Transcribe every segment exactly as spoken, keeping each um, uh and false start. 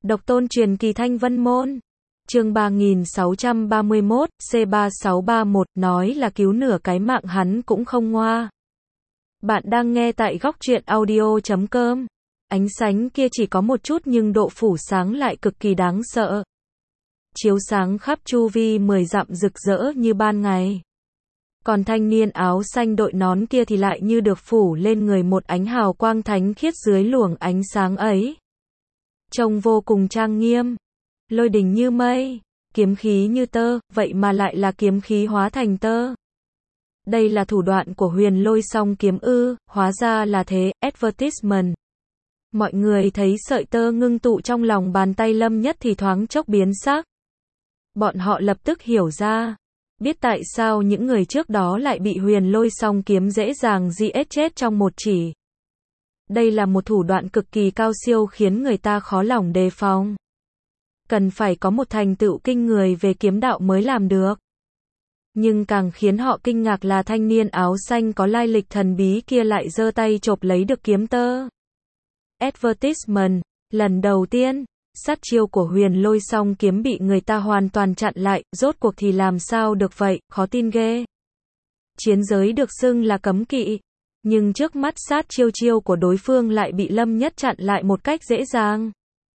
Độc tôn truyền kỳ Thanh Vân Môn. Chương ba nghìn sáu trăm ba mươi mốt, C ba sáu ba mốt, nói là cứu nửa cái mạng hắn cũng không ngoa. Bạn đang nghe tại góc truyện audio chấm com. Ánh sáng kia chỉ có một chút nhưng độ phủ sáng lại cực kỳ đáng sợ. Chiếu sáng khắp chu vi mười dặm rực rỡ như ban ngày. Còn thanh niên áo xanh đội nón kia thì lại như được phủ lên người một ánh hào quang thánh khiết dưới luồng ánh sáng ấy. Trông vô cùng trang nghiêm. Lôi đình như mây, kiếm khí như tơ, vậy mà lại là kiếm khí hóa thành tơ. Đây là thủ đoạn của Huyền Lôi Song Kiếm ư? Hóa ra là thế. Advertisement. Mọi người thấy sợi tơ ngưng tụ trong lòng bàn tay Lâm Nhất thì thoáng chốc biến sắc. Bọn họ lập tức hiểu ra, biết tại sao những người trước đó lại bị Huyền Lôi Song Kiếm dễ dàng giết chết trong một chỉ. Đây là một thủ đoạn cực kỳ cao siêu khiến người ta khó lòng đề phòng. Cần phải có một thành tựu kinh người về kiếm đạo mới làm được. Nhưng càng khiến họ kinh ngạc là thanh niên áo xanh có lai lịch thần bí kia lại giơ tay chộp lấy được kiếm tơ. Advertisement. Lần đầu tiên, sát chiêu của Huyền Lôi Song Kiếm bị người ta hoàn toàn chặn lại, rốt cuộc thì làm sao được vậy, khó tin ghê. Chiến giới được xưng là cấm kỵ, nhưng trước mắt sát chiêu chiêu của đối phương lại bị Lâm Nhất chặn lại một cách dễ dàng.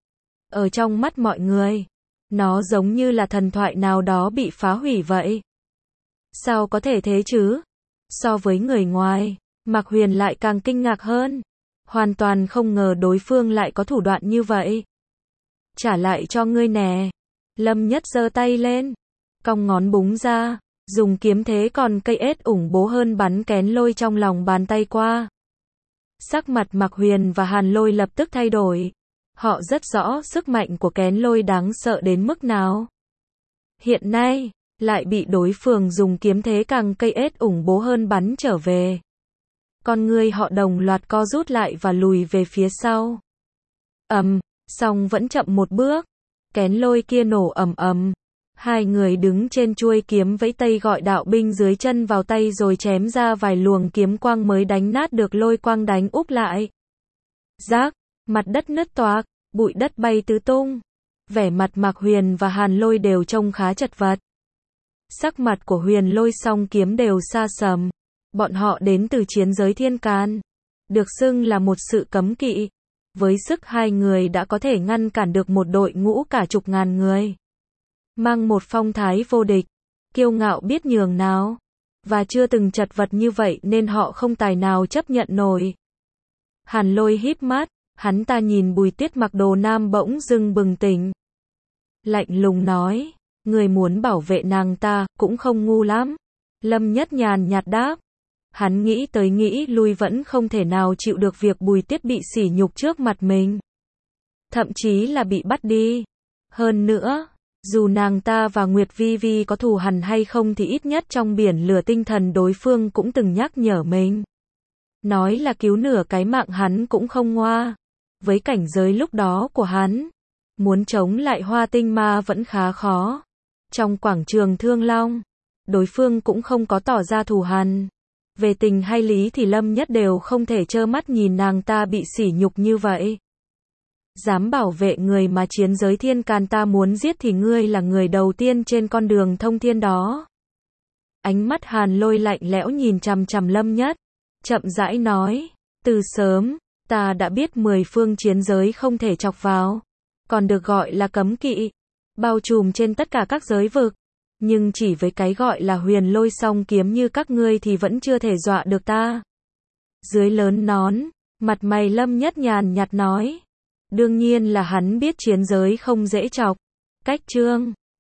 Ở trong mắt mọi người, nó giống như là thần thoại nào đó bị phá hủy vậy. Sao có thể thế chứ? So với người ngoài, Mạc Huyền lại càng kinh ngạc hơn. Hoàn toàn không ngờ đối phương lại có thủ đoạn như vậy. Trả lại cho ngươi nè. Lâm Nhất giơ tay lên, cong ngón búng ra, dùng kiếm thế còn cây ết ủng bố hơn bắn kén lôi trong lòng bàn tay qua. Sắc mặt Mạc Huyền và Hàn Lôi lập tức thay đổi. Họ rất rõ sức mạnh của kén lôi đáng sợ đến mức nào. Hiện nay, lại bị đối phương dùng kiếm thế càng cây ết ủng bố hơn bắn trở về. Con người họ đồng loạt co rút lại và lùi về phía sau. Ầm, song vẫn chậm một bước. Kén lôi kia nổ ầm ầm. Hai người đứng trên chuôi kiếm vẫy tay gọi đạo binh dưới chân vào tay rồi chém ra vài luồng kiếm quang mới đánh nát được lôi quang đánh úp lại. Rác, mặt đất nứt toạc, bụi đất bay tứ tung. Vẻ mặt Mạc Huyền và Hàn Lôi đều trông khá chật vật. Sắc mặt của Huyền Lôi Song Kiếm đều xa sầm. Bọn họ đến từ chiến giới thiên can, được xưng là một sự cấm kỵ. Với sức hai người đã có thể ngăn cản được một đội ngũ cả chục ngàn người. Mang một phong thái vô địch, kiêu ngạo biết nhường nào. Và chưa từng chật vật như vậy nên họ không tài nào chấp nhận nổi. Hàn Lôi híp mắt, hắn ta nhìn Bùi Tiết mặc đồ nam bỗng dưng bừng tỉnh. Lạnh lùng nói, người muốn bảo vệ nàng ta, cũng không ngu lắm. Lâm Nhất nhàn nhạt đáp. Hắn nghĩ tới nghĩ lui vẫn không thể nào chịu được việc Bùi Tiết bị sỉ nhục trước mặt mình. Thậm chí là bị bắt đi. Hơn nữa, dù nàng ta và Nguyệt Vi Vi có thù hằn hay không thì ít nhất trong biển lửa tinh thần đối phương cũng từng nhắc nhở mình. Nói là cứu nửa cái mạng hắn cũng không ngoa. Với cảnh giới lúc đó của hắn, muốn chống lại Hoa Tinh Ma vẫn khá khó. Trong quảng trường Thương Long, đối phương cũng không có tỏ ra thù hằn. Về tình hay lý thì Lâm Nhất đều không thể trơ mắt nhìn nàng ta bị sỉ nhục như vậy. Dám bảo vệ người mà chiến giới thiên can ta muốn giết thì ngươi là người đầu tiên trên con đường thông thiên đó. Ánh mắt Hàn Lôi lạnh lẽo nhìn chằm chằm Lâm Nhất, chậm rãi nói, từ sớm, ta đã biết mười phương chiến giới không thể chọc vào, còn được gọi là cấm kỵ, bao trùm trên tất cả các giới vực. Nhưng chỉ với cái gọi là Huyền Lôi Song Kiếm như các ngươi thì vẫn chưa thể dọa được ta. Dưới lớn nón, mặt mày Lâm Nhất nhàn nhạt nói. Đương nhiên là hắn biết chiến giới không dễ chọc. Cách chương